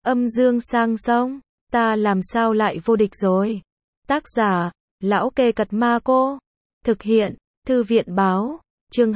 Âm dương sang sông, ta làm sao lại vô địch rồi. Tác giả, Lão Kê Cật Ma Cô. Thực hiện, Thư viện Báo. Chương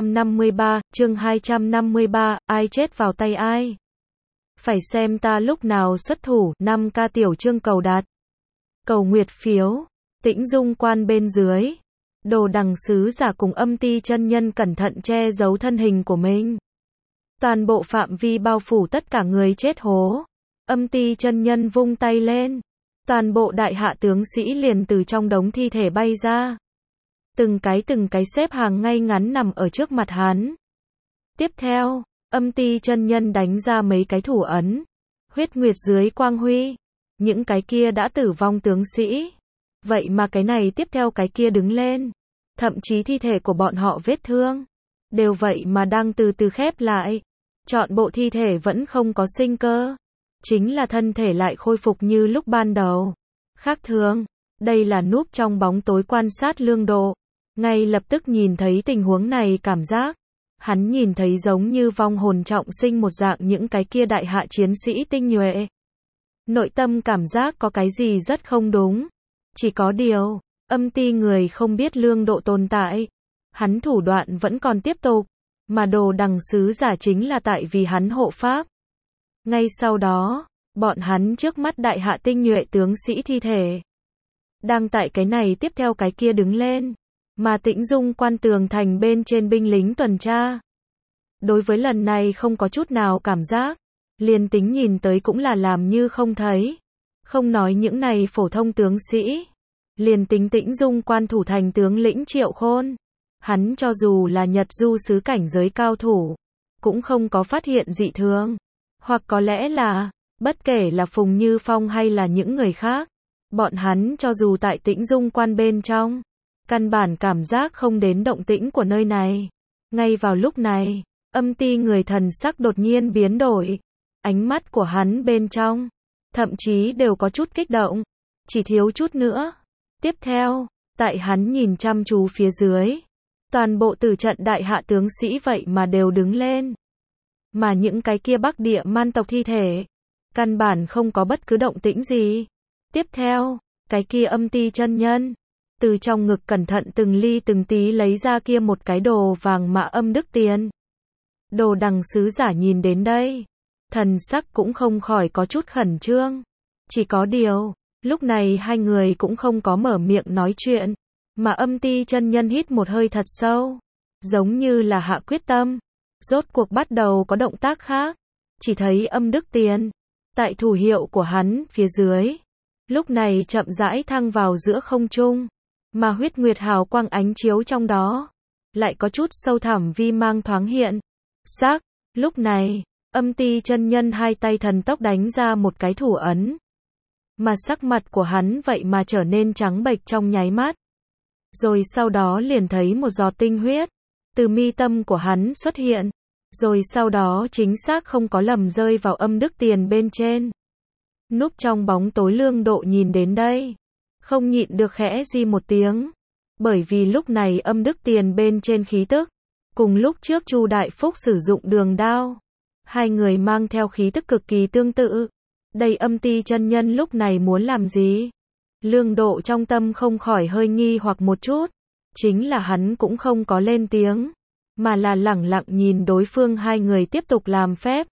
253, ai chết vào tay ai? Phải xem ta lúc nào xuất thủ. 5K tiểu chương cầu đạt. Cầu nguyệt phiếu. Tĩnh Dung Quan bên dưới. Đồ Đằng sứ giả cùng Âm Ti chân nhân cẩn thận che giấu thân hình của mình. Toàn bộ phạm vi bao phủ tất cả người chết hố. Âm Ti chân nhân vung tay lên. Toàn bộ đại hạ tướng sĩ liền từ trong đống thi thể bay ra. Từng cái xếp hàng ngay ngắn nằm ở trước mặt hắn. Tiếp theo, Âm Ti chân nhân đánh ra mấy cái thủ ấn. Huyết nguyệt dưới quang huy. Những cái kia đã tử vong tướng sĩ. Vậy mà cái này tiếp theo cái kia đứng lên. Thậm chí thi thể của bọn họ vết thương. Đều vậy mà đang từ từ khép lại. Trọn bộ thi thể vẫn không có sinh cơ. Chính là thân thể lại khôi phục như lúc ban đầu. Khác thường, đây là núp trong bóng tối quan sát Lương Độ. Ngay lập tức nhìn thấy tình huống này cảm giác. Hắn nhìn thấy giống như vong hồn trọng sinh một dạng những cái kia đại hạ chiến sĩ tinh nhuệ. Nội tâm cảm giác có cái gì rất không đúng. Chỉ có điều, Âm Ti người không biết Lương Độ tồn tại. Hắn thủ đoạn vẫn còn tiếp tục. Mà Đồ Đằng sứ giả chính là tại vì hắn hộ pháp. Ngay sau đó, bọn hắn trước mắt đại hạ tinh nhuệ tướng sĩ thi thể. Đang tại cái này tiếp theo cái kia đứng lên. Mà Tĩnh Dung Quan tường thành bên trên binh lính tuần tra. Đối với lần này không có chút nào cảm giác. Liền tính nhìn tới cũng là làm như không thấy. Không nói những này phổ thông tướng sĩ. Liền tính Tĩnh Dung Quan thủ thành tướng lĩnh Triệu Khôn. Hắn cho dù là Nhật du sứ cảnh giới cao thủ. Cũng không có phát hiện dị thường. Hoặc có lẽ là, bất kể là Phùng Như Phong hay là những người khác. Bọn hắn cho dù tại Tĩnh Dung Quan bên trong. Căn bản cảm giác không đến động tĩnh của nơi này. Ngay vào lúc này, Âm Ti người thần sắc đột nhiên biến đổi. Ánh mắt của hắn bên trong. Thậm chí đều có chút kích động. Chỉ thiếu chút nữa. Tiếp theo, tại hắn nhìn chăm chú phía dưới. Toàn bộ tử trận đại hạ tướng sĩ vậy mà đều đứng lên. Mà những cái kia Bắc Địa man tộc thi thể. Căn bản không có bất cứ động tĩnh gì. Tiếp theo, cái kia Âm Ti chân nhân. Từ trong ngực cẩn thận từng ly từng tí lấy ra kia một cái đồ vàng mã âm đức tiền. Đồ Đằng sứ giả nhìn đến đây. Thần sắc cũng không khỏi có chút khẩn trương. Chỉ có điều, lúc này hai người cũng không có mở miệng nói chuyện. Mà Âm Ti chân nhân hít một hơi thật sâu. Giống như là hạ quyết tâm. Rốt cuộc bắt đầu có động tác khác. Chỉ thấy âm đức tiền. Tại thủ hiệu của hắn phía dưới. Lúc này chậm rãi thăng vào giữa không trung. Mà huyết nguyệt hào quang ánh chiếu trong đó. Lại có chút sâu thẳm vi mang thoáng hiện. Sắc, lúc này, Âm Ti chân nhân hai tay thần tốc đánh ra một cái thủ ấn. Mà sắc mặt của hắn vậy mà trở nên trắng bệch trong nháy mắt. Rồi sau đó liền thấy một giọt tinh huyết. Từ mi tâm của hắn xuất hiện. Rồi sau đó chính xác không có lầm rơi vào âm đức tiền bên trên. Núp trong bóng tối Lương Độ nhìn đến đây. Không nhịn được khẽ di một tiếng. Bởi vì lúc này âm đức tiền bên trên khí tức. Cùng lúc trước Chu Đại Phúc sử dụng đường đao. Hai người mang theo khí tức cực kỳ tương tự. Đây Âm Ti chân nhân lúc này muốn làm gì? Lương Độ trong tâm không khỏi hơi nghi hoặc một chút. Chính là hắn cũng không có lên tiếng. Mà là lẳng lặng nhìn đối phương hai người tiếp tục làm phép.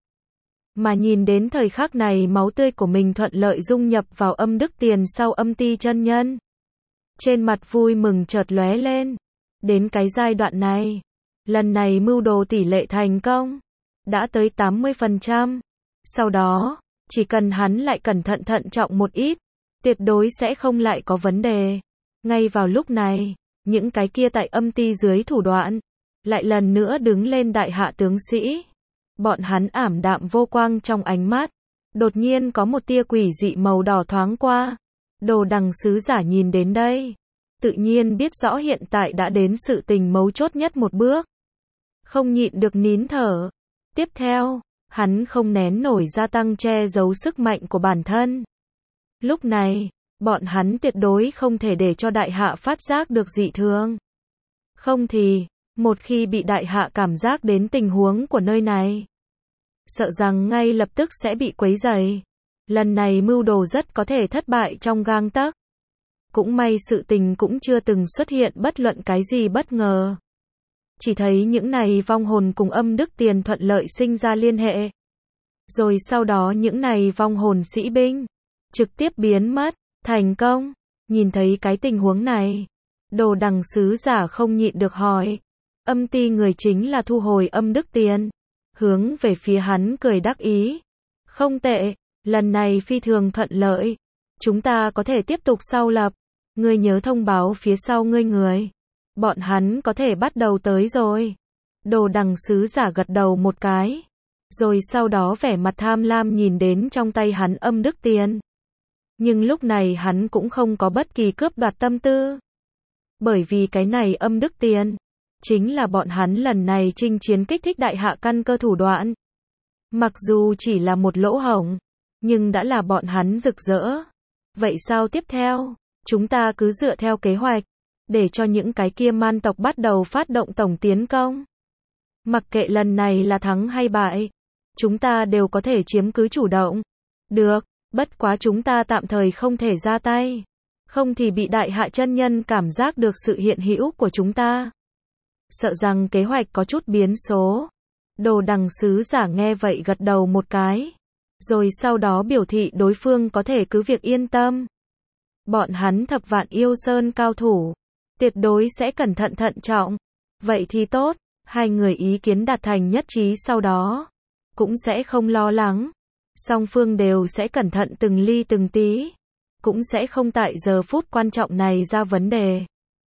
Mà nhìn đến thời khắc này máu tươi của mình thuận lợi dung nhập vào âm đức tiền sau Âm Ti chân nhân. Trên mặt vui mừng chợt lóe lên. Đến cái giai đoạn này. Lần này mưu đồ tỷ lệ thành công. Đã tới 80%. Sau đó, chỉ cần hắn lại cẩn thận thận trọng một ít. Tuyệt đối sẽ không lại có vấn đề. Ngay vào lúc này, những cái kia tại Âm Ti dưới thủ đoạn. Lại lần nữa đứng lên đại hạ tướng sĩ. Bọn hắn ảm đạm vô quang trong ánh mắt. Đột nhiên có một tia quỷ dị màu đỏ thoáng qua. Đồ Đằng sứ giả nhìn đến đây. Tự nhiên biết rõ hiện tại đã đến sự tình mấu chốt nhất một bước. Không nhịn được nín thở. Tiếp theo, hắn không nén nổi gia tăng che giấu sức mạnh của bản thân. Lúc này, bọn hắn tuyệt đối không thể để cho đại hạ phát giác được dị thường. Không thì, một khi bị đại hạ cảm giác đến tình huống của nơi này, sợ rằng ngay lập tức sẽ bị quấy rầy. Lần này mưu đồ rất có thể thất bại trong gang tấc. Cũng may sự tình cũng chưa từng xuất hiện bất luận cái gì bất ngờ. Chỉ thấy những này vong hồn cùng âm đức tiền thuận lợi sinh ra liên hệ. Rồi sau đó những này vong hồn sĩ binh trực tiếp biến mất, thành công. Nhìn thấy cái tình huống này, Đồ Đằng sứ giả không nhịn được hỏi. Âm ty người chính là thu hồi âm đức tiền, hướng về phía hắn cười đắc ý. Không tệ, lần này phi thường thuận lợi. Chúng ta có thể tiếp tục sau lập. Ngươi nhớ thông báo phía sau ngươi người. Bọn hắn có thể bắt đầu tới rồi. Đồ Đằng sứ giả gật đầu một cái. Rồi sau đó vẻ mặt tham lam nhìn đến trong tay hắn âm đức tiền. Nhưng lúc này hắn cũng không có bất kỳ cướp đoạt tâm tư. Bởi vì cái này âm đức tiền chính là bọn hắn lần này chinh chiến kích thích đại hạ căn cơ thủ đoạn. Mặc dù chỉ là một lỗ hổng, nhưng đã là bọn hắn rực rỡ. Vậy sao tiếp theo? Chúng ta cứ dựa theo kế hoạch, để cho những cái kia man tộc bắt đầu phát động tổng tiến công. Mặc kệ lần này là thắng hay bại, chúng ta đều có thể chiếm cứ chủ động. Được, bất quá chúng ta tạm thời không thể ra tay. Không thì bị đại hạ chân nhân cảm giác được sự hiện hữu của chúng ta. Sợ rằng kế hoạch có chút biến số. Đồ Đằng sứ giả nghe vậy gật đầu một cái. Rồi sau đó biểu thị đối phương có thể cứ việc yên tâm. Bọn hắn Thập Vạn Yêu Sơn cao thủ, tuyệt đối sẽ cẩn thận thận trọng. Vậy thì tốt, hai người ý kiến đạt thành nhất trí sau đó. Cũng sẽ không lo lắng. Song phương đều sẽ cẩn thận từng ly từng tí. Cũng sẽ không tại giờ phút quan trọng này ra vấn đề.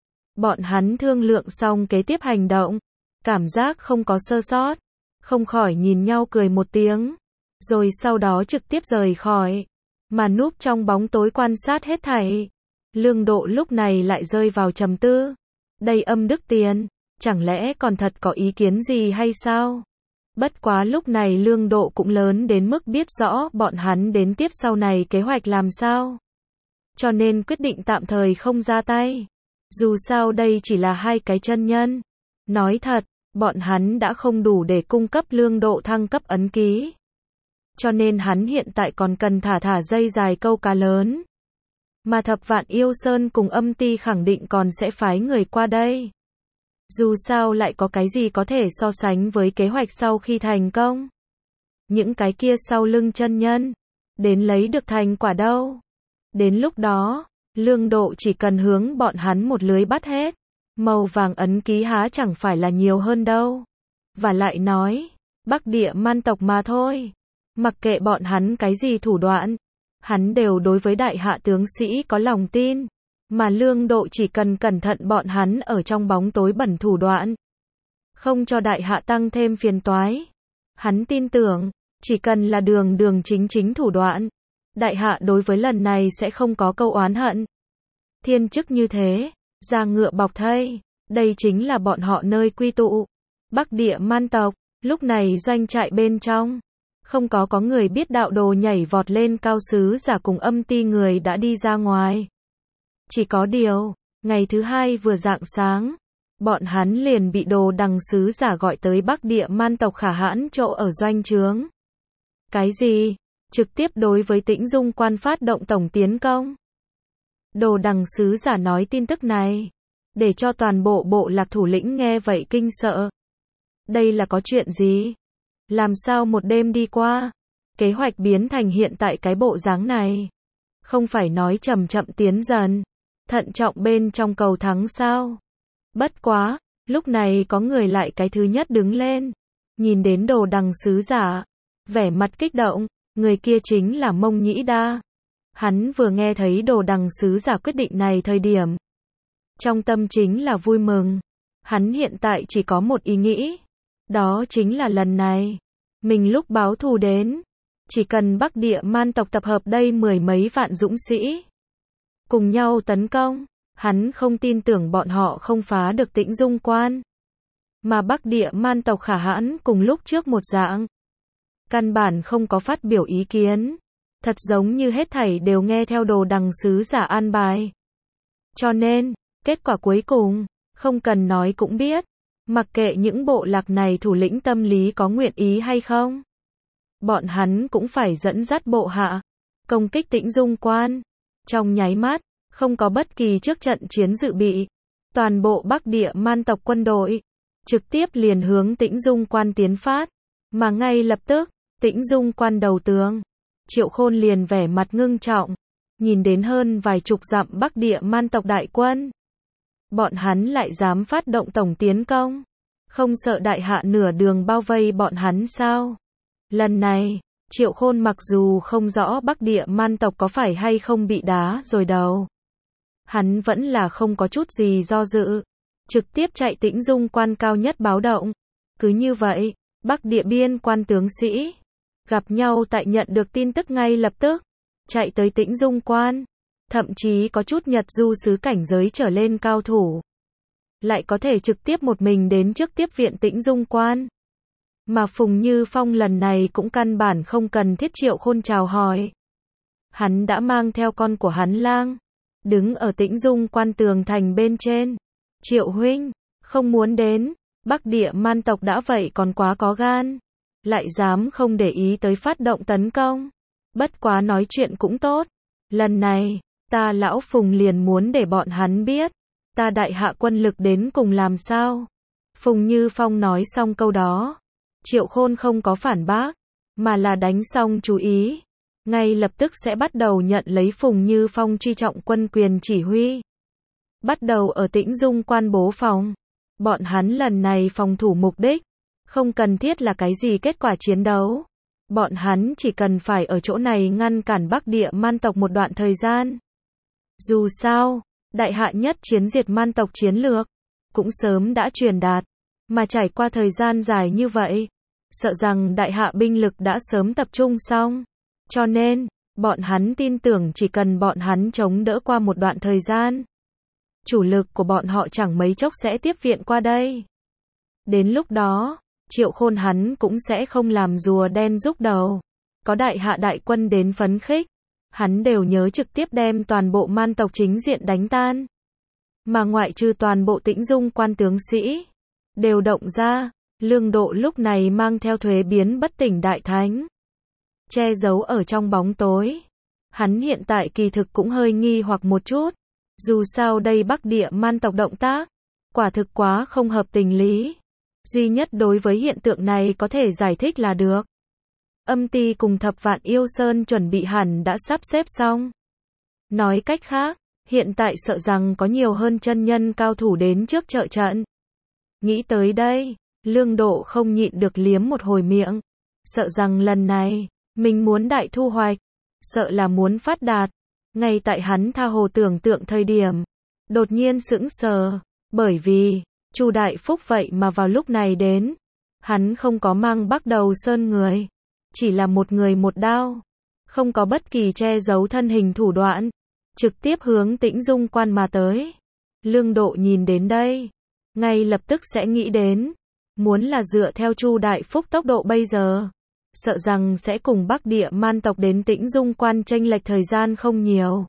Bọn hắn thương lượng xong kế tiếp hành động. Cảm giác không có sơ sót. Không khỏi nhìn nhau cười một tiếng. Rồi sau đó trực tiếp rời khỏi. Mà núp trong bóng tối quan sát hết thảy. Lương Độ lúc này lại rơi vào trầm tư. Đây âm đức tiền, chẳng lẽ còn thật có ý kiến gì hay sao? Bất quá lúc này Lương Độ cũng lớn đến mức biết rõ bọn hắn đến tiếp sau này kế hoạch làm sao. Cho nên quyết định tạm thời không ra tay. Dù sao đây chỉ là hai cái chân nhân. Nói thật, bọn hắn đã không đủ để cung cấp Lương Độ thăng cấp ấn ký. Cho nên hắn hiện tại còn cần thả dây dài câu cá lớn. Mà Thập Vạn Yêu Sơn cùng âm ty khẳng định còn sẽ phái người qua đây. Dù sao lại có cái gì có thể so sánh với kế hoạch sau khi thành công. Những cái kia sau lưng chân nhân, đến lấy được thành quả đâu. Đến lúc đó, Lương Độ chỉ cần hướng bọn hắn một lưới bắt hết. Màu vàng ấn ký há chẳng phải là nhiều hơn đâu. Và lại nói, Bắc Địa man tộc mà thôi. Mặc kệ bọn hắn cái gì thủ đoạn, hắn đều đối với đại hạ tướng sĩ có lòng tin. Mà Lương Độ chỉ cần cẩn thận bọn hắn ở trong bóng tối bẩn thủ đoạn. Không cho đại hạ tăng thêm phiền toái. Hắn tin tưởng, chỉ cần là đường chính thủ đoạn. Đại hạ đối với lần này sẽ không có câu oán hận. Thiên chức như thế, ra ngựa bọc thây, đây chính là bọn họ nơi quy tụ. Bắc Địa man tộc, lúc này doanh trại bên trong. Không có người biết đạo đồ nhảy vọt lên cao sứ giả cùng âm ty người đã đi ra ngoài. Chỉ có điều, ngày thứ hai vừa rạng sáng, bọn hắn liền bị Đồ Đằng sứ giả gọi tới Bắc Địa man tộc Khả Hãn chỗ ở doanh trướng. Cái gì? Trực tiếp đối với Tĩnh Dung quan phát động tổng tiến công. Đồ Đằng sứ giả nói tin tức này, để cho toàn bộ bộ lạc thủ lĩnh nghe vậy kinh sợ. Đây là có chuyện gì? Làm sao một đêm đi qua, kế hoạch biến thành hiện tại cái bộ dáng này? Không phải nói chậm tiến dần, thận trọng bên trong cầu thắng sao? Bất quá, lúc này có người lại cái thứ nhất đứng lên, nhìn đến Đồ Đằng sứ giả, vẻ mặt kích động, người kia chính là Mông Nhĩ Đa. Hắn vừa nghe thấy Đồ Đằng sứ giả quyết định này thời điểm, trong tâm chính là vui mừng. Hắn hiện tại chỉ có một ý nghĩ, đó chính là lần này, mình lúc báo thù đến, chỉ cần Bắc Địa man tộc tập hợp đây mười mấy vạn dũng sĩ, cùng nhau tấn công, hắn không tin tưởng bọn họ không phá được Tĩnh Dung quan. Mà Bắc Địa man tộc Khả Hãn cùng lúc trước một dạng, căn bản không có phát biểu ý kiến, thật giống như hết thảy đều nghe theo Đồ Đằng sứ giả an bài. Cho nên, kết quả cuối cùng, không cần nói cũng biết, mặc kệ những bộ lạc này thủ lĩnh tâm lý có nguyện ý hay không, bọn hắn cũng phải dẫn dắt bộ hạ, công kích Tĩnh Dung Quan. Trong nháy mắt, không có bất kỳ trước trận chiến dự bị. Toàn bộ Bắc Địa Man tộc quân đội, trực tiếp liền hướng Tĩnh Dung Quan tiến phát. Mà ngay lập tức, Tĩnh Dung Quan đầu tướng, Triệu Khôn liền vẻ mặt ngưng trọng, nhìn đến hơn vài chục dặm Bắc Địa Man tộc đại quân. Bọn hắn lại dám phát động tổng tiến công, không sợ đại hạ nửa đường bao vây bọn hắn sao? Lần này, Triệu Khôn mặc dù không rõ Bắc Địa Man tộc có phải hay không bị đá rồi đầu, hắn vẫn là không có chút gì do dự, trực tiếp chạy Tĩnh Dung Quan cao nhất báo động. Cứ như vậy, Bắc Địa biên quan tướng sĩ gặp nhau tại nhận được tin tức ngay lập tức, chạy tới Tĩnh Dung Quan, thậm chí có chút Nhật du sứ cảnh giới trở lên cao thủ, lại có thể trực tiếp một mình đến trước tiếp viện Tĩnh Dung Quan. Mà Phùng Như Phong lần này cũng căn bản không cần thiết Triệu Khôn chào hỏi. Hắn đã mang theo con của hắn Lang, đứng ở Tĩnh Dung Quan tường thành bên trên. Triệu huynh, không muốn đến, Bắc Địa Man tộc đã vậy còn quá có gan, lại dám không để ý tới phát động tấn công. Bất quá nói chuyện cũng tốt, lần này, ta lão Phùng liền muốn để bọn hắn biết, ta đại hạ quân lực đến cùng làm sao. Phùng Như Phong nói xong câu đó, Triệu Khôn không có phản bác, mà là đánh xong chú ý, ngay lập tức sẽ bắt đầu nhận lấy Phùng Như Phong truy trọng quân quyền chỉ huy. Bắt đầu ở Tĩnh Dung Quan bố phòng. Bọn hắn lần này phòng thủ mục đích, không cần thiết là cái gì kết quả chiến đấu. Bọn hắn chỉ cần phải ở chỗ này ngăn cản Bắc Địa Man tộc một đoạn thời gian. Dù sao, đại hạ nhất chiến diệt Man tộc chiến lược, cũng sớm đã truyền đạt, mà trải qua thời gian dài như vậy, sợ rằng đại hạ binh lực đã sớm tập trung xong. Cho nên, bọn hắn tin tưởng chỉ cần bọn hắn chống đỡ qua một đoạn thời gian, chủ lực của bọn họ chẳng mấy chốc sẽ tiếp viện qua đây. Đến lúc đó, Triệu Khôn hắn cũng sẽ không làm rùa đen rút đầu. Có đại hạ đại quân đến phấn khích, hắn đều nhớ trực tiếp đem toàn bộ Man tộc chính diện đánh tan. Mà ngoại trừ toàn bộ Tĩnh Dung Quan tướng sĩ đều động ra, Lương Độ lúc này mang theo thuế biến bất tỉnh đại thánh, che giấu ở trong bóng tối. Hắn hiện tại kỳ thực cũng hơi nghi hoặc một chút. Dù sao đây Bắc Địa Man tộc động tác, quả thực quá không hợp tình lý. Duy nhất đối với hiện tượng này có thể giải thích là được. Âm Ty cùng Thập Vạn Yêu Sơn chuẩn bị hẳn đã sắp xếp xong. Nói cách khác, hiện tại sợ rằng có nhiều hơn chân nhân cao thủ đến trước trợ trận. Nghĩ tới đây, Lương Độ không nhịn được liếm một hồi miệng. Sợ rằng lần này, mình muốn đại thu hoạch, sợ là muốn phát đạt. Ngay tại hắn tha hồ tưởng tượng thời điểm, đột nhiên sững sờ, bởi vì Chu Đại Phúc vậy mà vào lúc này đến. Hắn không có mang Bắc Đầu Sơn người, chỉ là một người một đao, không có bất kỳ che giấu thân hình thủ đoạn, trực tiếp hướng Tĩnh Dung Quan mà tới. Lương Độ nhìn đến đây, ngay lập tức sẽ nghĩ đến, muốn là dựa theo Chu Đại Phúc tốc độ bây giờ, sợ rằng sẽ cùng Bắc Địa Man tộc đến Tĩnh Dung Quan chênh lệch thời gian không nhiều.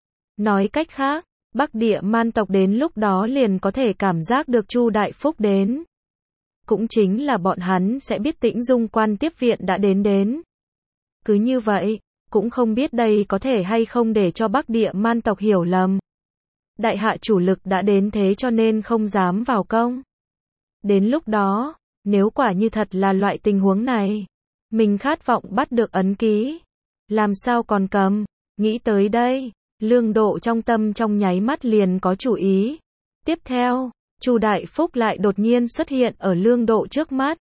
Nói cách khác, Bắc Địa Man tộc đến lúc đó liền có thể cảm giác được Chu Đại Phúc đến. Cũng chính là bọn hắn sẽ biết Tĩnh Dung Quan tiếp viện đã đến. Cứ như vậy, cũng không biết đây có thể hay không để cho Bắc Địa Man tộc hiểu lầm. Đại hạ chủ lực đã đến thế cho nên không dám vào công. Đến lúc đó, nếu quả như thật là loại tình huống này, mình khát vọng bắt được ấn ký, làm sao còn cầm. Nghĩ tới đây, Lương Độ trong tâm trong nháy mắt liền có chủ ý. Tiếp theo, Chu Đại Phúc lại đột nhiên xuất hiện ở Lương Độ trước mắt.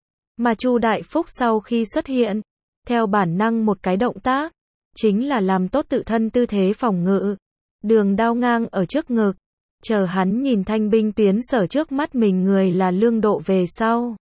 Mà Chu Đại Phúc sau khi xuất hiện, theo bản năng một cái động tác, chính là làm tốt tự thân tư thế phòng ngự. Đường đao ngang ở trước ngực, chờ hắn nhìn thanh binh tuyến sở trước mắt mình người là Lương Độ về sau.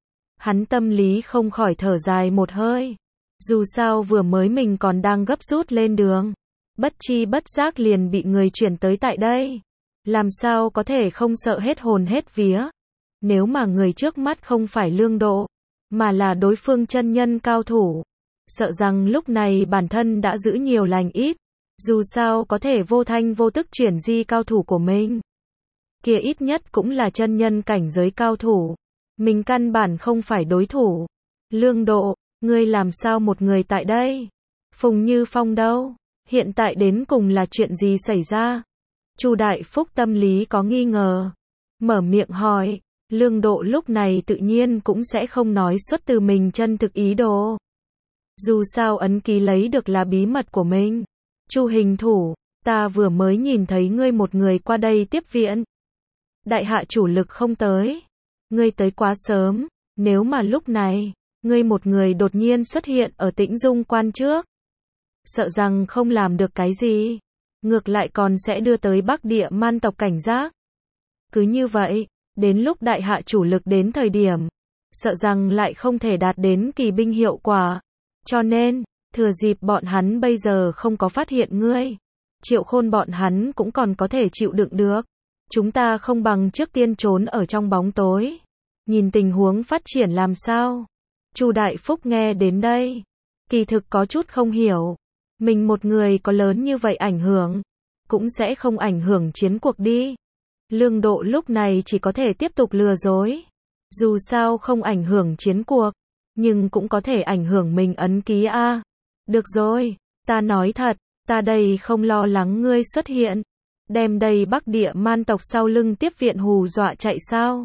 Hắn tâm lý không khỏi thở dài một hơi. Dù sao vừa mới mình còn đang gấp rút lên đường, bất chi bất giác liền bị người chuyển tới tại đây. Làm sao có thể không sợ hết hồn hết vía. Nếu mà người trước mắt không phải Lương Độ, mà là đối phương chân nhân cao thủ, sợ rằng lúc này bản thân đã giữ nhiều lành ít. Dù sao có thể vô thanh vô tức chuyển di cao thủ của mình, kia ít nhất cũng là chân nhân cảnh giới cao thủ. Mình căn bản không phải đối thủ. Lương Độ, ngươi làm sao một người tại đây? Phùng Như Phong đâu? Hiện tại đến cùng là chuyện gì xảy ra? Chu Đại Phúc tâm lý có nghi ngờ, mở miệng hỏi. Lương Độ lúc này tự nhiên cũng sẽ không nói xuất từ mình chân thực ý đồ. Dù sao ấn ký lấy được là bí mật của mình. Chu hình thủ, ta vừa mới nhìn thấy ngươi một người qua đây tiếp viện. Đại hạ chủ lực không tới. Ngươi tới quá sớm, nếu mà lúc này, ngươi một người đột nhiên xuất hiện ở Tĩnh Dung Quan trước. Sợ rằng không làm được cái gì. Ngược lại còn sẽ đưa tới Bắc Địa Man tộc cảnh giác. Cứ như vậy, đến lúc đại hạ chủ lực đến thời điểm, sợ rằng lại không thể đạt đến kỳ binh hiệu quả. Cho nên, thừa dịp bọn hắn bây giờ không có phát hiện ngươi, Triệu Khôn bọn hắn cũng còn có thể chịu đựng được. Chúng ta không bằng trước tiên trốn ở trong bóng tối, nhìn tình huống phát triển làm sao. Chu Đại Phúc nghe đến đây, kỳ thực có chút không hiểu. Mình một người có lớn như vậy ảnh hưởng, cũng sẽ không ảnh hưởng chiến cuộc đi. Lương Độ lúc này chỉ có thể tiếp tục lừa dối. Dù sao không ảnh hưởng chiến cuộc, nhưng cũng có thể ảnh hưởng mình ấn ký a. Được rồi, ta nói thật, ta đây không lo lắng ngươi xuất hiện, đem đầy Bắc Địa Man tộc sau lưng tiếp viện hù dọa chạy sao?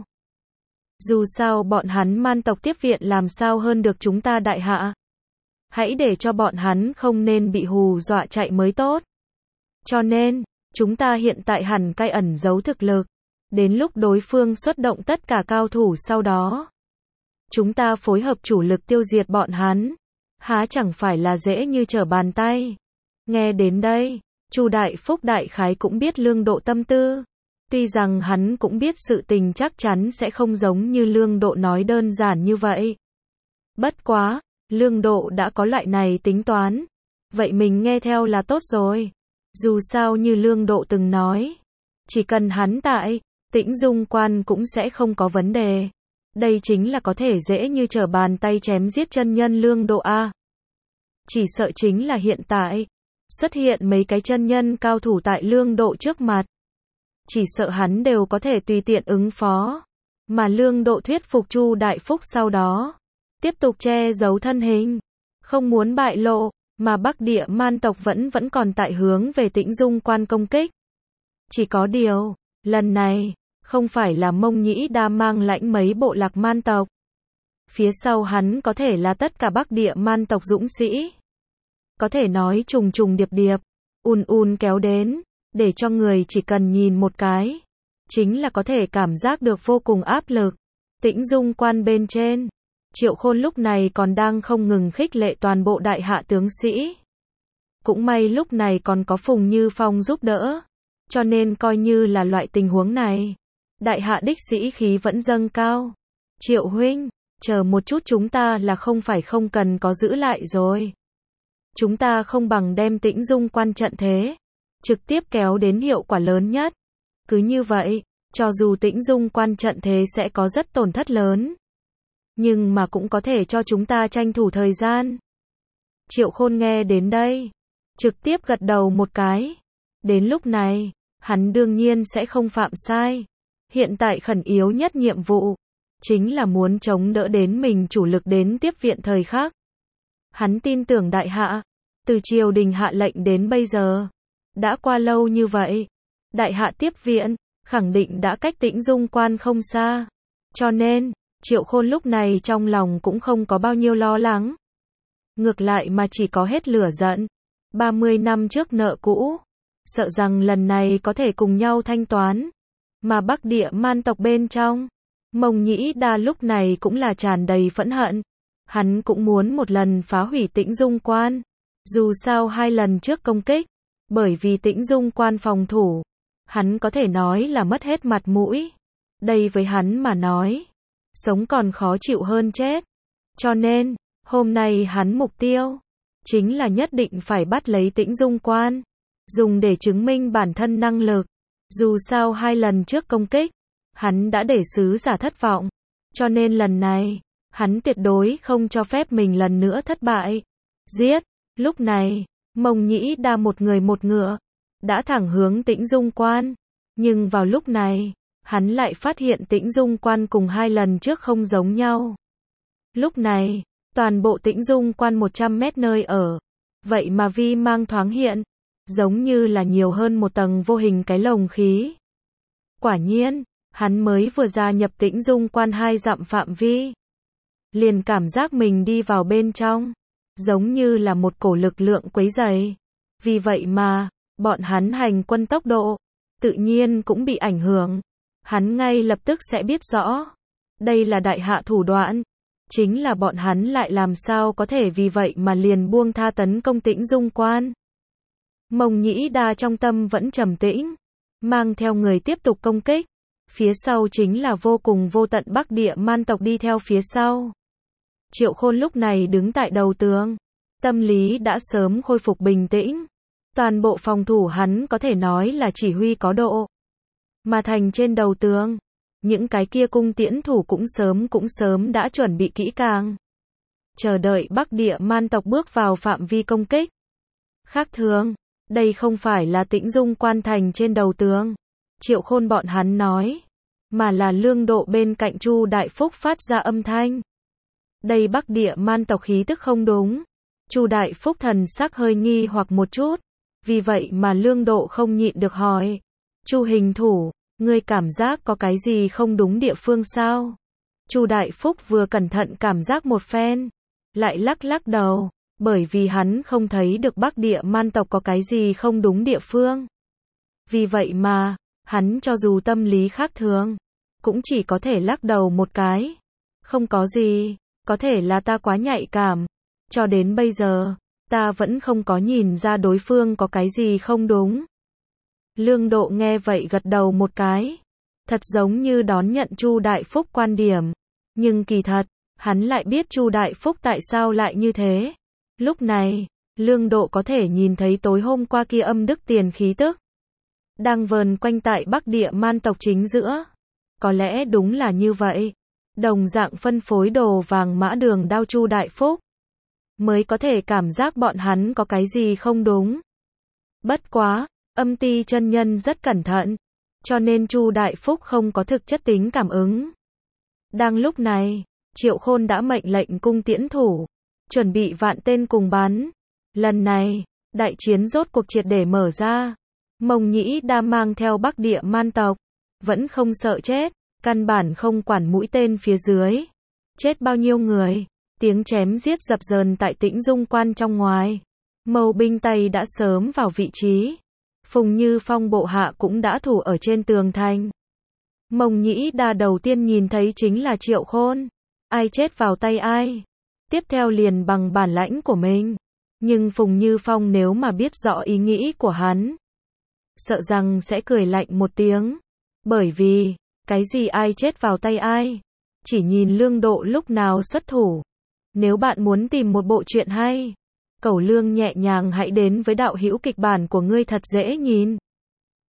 Dù sao bọn hắn Man tộc tiếp viện làm sao hơn được chúng ta đại hạ. Hãy để cho bọn hắn không nên bị hù dọa chạy mới tốt. Cho nên, chúng ta hiện tại hẳn cai ẩn giấu thực lực. Đến lúc đối phương xuất động tất cả cao thủ sau đó, chúng ta phối hợp chủ lực tiêu diệt bọn hắn. Há chẳng phải là dễ như trở bàn tay. Nghe đến đây, Chu Đại Phúc đại khái cũng biết Lương Độ tâm tư. Tuy rằng hắn cũng biết sự tình chắc chắn sẽ không giống như Lương Độ nói đơn giản như vậy. Bất quá, Lương Độ đã có loại này tính toán. Vậy mình nghe theo là tốt rồi. Dù sao như Lương Độ từng nói, chỉ cần hắn tại Tĩnh Dung Quan cũng sẽ không có vấn đề. Đây chính là có thể dễ như trở bàn tay chém giết chân nhân Lương Độ a. Chỉ sợ chính là hiện tại xuất hiện mấy cái chân nhân cao thủ tại Lương Độ trước mặt, chỉ sợ hắn đều có thể tùy tiện ứng phó. Mà Lương Độ thuyết phục Chu Đại Phúc sau đó, tiếp tục che giấu thân hình, không muốn bại lộ, mà Bắc Địa Man tộc vẫn còn tại hướng về Tĩnh Dung Quan công kích. Chỉ có điều, lần này, không phải là Mông Nhĩ Đa mang lãnh mấy bộ lạc man tộc. Phía sau hắn có thể là tất cả Bắc Địa Man tộc dũng sĩ. Có thể nói trùng trùng điệp điệp, kéo đến, để cho người chỉ cần nhìn một cái, chính là có thể cảm giác được vô cùng áp lực. Tĩnh Dung Quan bên trên, Triệu Khôn lúc này còn đang không ngừng khích lệ toàn bộ đại hạ tướng sĩ. Cũng may lúc này còn có Phùng Như Phong giúp đỡ, cho nên coi như là loại tình huống này, đại hạ đích sĩ khí vẫn dâng cao. Triệu huynh, chờ một chút, chúng ta là không phải không cần có giữ lại rồi. Chúng ta không bằng đem Tĩnh Dung Quan trận thế trực tiếp kéo đến hiệu quả lớn nhất. Cứ như vậy, cho dù Tĩnh Dung Quan trận thế sẽ có rất tổn thất lớn, nhưng mà cũng có thể cho chúng ta tranh thủ thời gian. Triệu Khôn nghe đến đây, trực tiếp gật đầu một cái. Đến lúc này, hắn đương nhiên sẽ không phạm sai. Hiện tại khẩn yếu nhất nhiệm vụ, chính là muốn chống đỡ đến mình chủ lực đến tiếp viện thời khắc. Hắn tin tưởng đại hạ, từ triều đình hạ lệnh đến bây giờ, đã qua lâu như vậy, đại hạ tiếp viện, khẳng định đã cách Tĩnh Dung Quan không xa. Cho nên, Triệu Khôn lúc này trong lòng cũng không có bao nhiêu lo lắng. Ngược lại mà chỉ có hết lửa giận. 30 năm trước nợ cũ, sợ rằng lần này có thể cùng nhau thanh toán. Mà Bắc Địa Man tộc bên trong, Mông Nhĩ Đa lúc này cũng là tràn đầy phẫn hận. Hắn cũng muốn một lần phá hủy Tĩnh Dung Quan. Dù sao 2 lần trước công kích, bởi vì Tĩnh Dung Quan phòng thủ, hắn có thể nói là mất hết mặt mũi. Đây với hắn mà nói, sống còn khó chịu hơn chết. Cho nên, hôm nay hắn mục tiêu chính là nhất định phải bắt lấy Tĩnh Dung Quan, dùng để chứng minh bản thân năng lực. Dù sao 2 lần trước công kích, hắn đã để sứ giả thất vọng. Cho nên lần này, hắn tuyệt đối không cho phép mình lần nữa thất bại. Giết! Lúc này, Mông Nhĩ Đa một người một ngựa, đã thẳng hướng Tĩnh Dung Quan. Nhưng vào lúc này, hắn lại phát hiện Tĩnh Dung Quan cùng 2 lần trước không giống nhau. Lúc này, toàn bộ Tĩnh Dung Quan 100 mét nơi ở, vậy mà vi mang thoáng hiện, giống như là nhiều hơn một tầng vô hình cái lồng khí. Quả nhiên, hắn mới vừa gia nhập Tĩnh Dung Quan 2 dặm phạm vi, liền cảm giác mình đi vào bên trong, giống như là một cổ lực lượng quấy rầy. Vì vậy mà, bọn hắn hành quân tốc độ, tự nhiên cũng bị ảnh hưởng. Hắn ngay lập tức sẽ biết rõ, đây là đại hạ thủ đoạn, chính là bọn hắn lại làm sao có thể vì vậy mà liền buông tha tấn công Tĩnh Dung Quan. Mông Nhĩ Đa trong tâm vẫn trầm tĩnh, mang theo người tiếp tục công kích, phía sau chính là vô cùng vô tận Bắc Địa Man tộc đi theo phía sau. Triệu Khôn lúc này đứng tại đầu tường, tâm lý đã sớm khôi phục bình tĩnh, toàn bộ phòng thủ hắn có thể nói là chỉ huy có độ. Mà thành trên đầu tường, những cái kia cung tiễn thủ cũng sớm đã chuẩn bị kỹ càng, chờ đợi Bắc Địa Man tộc bước vào phạm vi công kích. Khác thường, đây không phải là Tĩnh Dung Quan thành trên đầu tường, Triệu Khôn bọn hắn nói, mà là Lương Độ bên cạnh Chu Đại Phúc phát ra âm thanh. Đây Bắc Địa Man tộc khí tức không đúng. Chu Đại Phúc thần sắc hơi nghi hoặc một chút, vì vậy mà Lương Độ không nhịn được hỏi, Chu hình thủ, ngươi cảm giác có cái gì không đúng địa phương sao? Chu Đại Phúc vừa cẩn thận cảm giác một phen, lại lắc đầu, bởi vì hắn không thấy được Bắc Địa Man tộc có cái gì không đúng địa phương. Vì vậy mà, hắn cho dù tâm lý khác thường, cũng chỉ có thể lắc đầu một cái. Không có gì, có thể là ta quá nhạy cảm. Cho đến bây giờ, ta vẫn không có nhìn ra đối phương có cái gì không đúng. Lương Độ nghe vậy gật đầu một cái, thật giống như đón nhận Chu Đại Phúc quan điểm, nhưng kỳ thật, hắn lại biết Chu Đại Phúc tại sao lại như thế. Lúc này, Lương Độ có thể nhìn thấy tối hôm qua kia âm đức tiền khí tức, đang vờn quanh tại Bắc Địa Man tộc chính giữa. Có lẽ đúng là như vậy, đồng dạng phân phối đồ vàng mã đường đao Chu Đại Phúc, mới có thể cảm giác bọn hắn có cái gì không đúng. Bất quá, Âm Ti chân nhân rất cẩn thận, cho nên Chu Đại Phúc không có thực chất tính cảm ứng. Đang lúc này, Triệu Khôn đã mệnh lệnh cung tiễn thủ, chuẩn bị vạn tên cùng bắn. Lần này, đại chiến rốt cuộc triệt để mở ra. Mông Nhĩ Đa mang theo Bắc Địa Man tộc, vẫn không sợ chết, căn bản không quản mũi tên phía dưới. Chết bao nhiêu người, tiếng chém giết dập dờn tại Tĩnh Dung Quan trong ngoài. Mâu binh Tây đã sớm vào vị trí. Phùng Như Phong bộ hạ cũng đã thủ ở trên tường thành. Mông Nhĩ Đa đầu tiên nhìn thấy chính là Triệu Khôn. Ai chết vào tay ai, tiếp theo liền bằng bản lãnh của mình. Nhưng Phùng Như Phong nếu mà biết rõ ý nghĩ của hắn, sợ rằng sẽ cười lạnh một tiếng. Bởi vì, cái gì ai chết vào tay ai, chỉ nhìn Lương Độ lúc nào xuất thủ. Nếu bạn muốn tìm một bộ truyện hay, Cẩu Lương nhẹ nhàng hãy đến với đạo hữu kịch bản của ngươi thật dễ nhìn.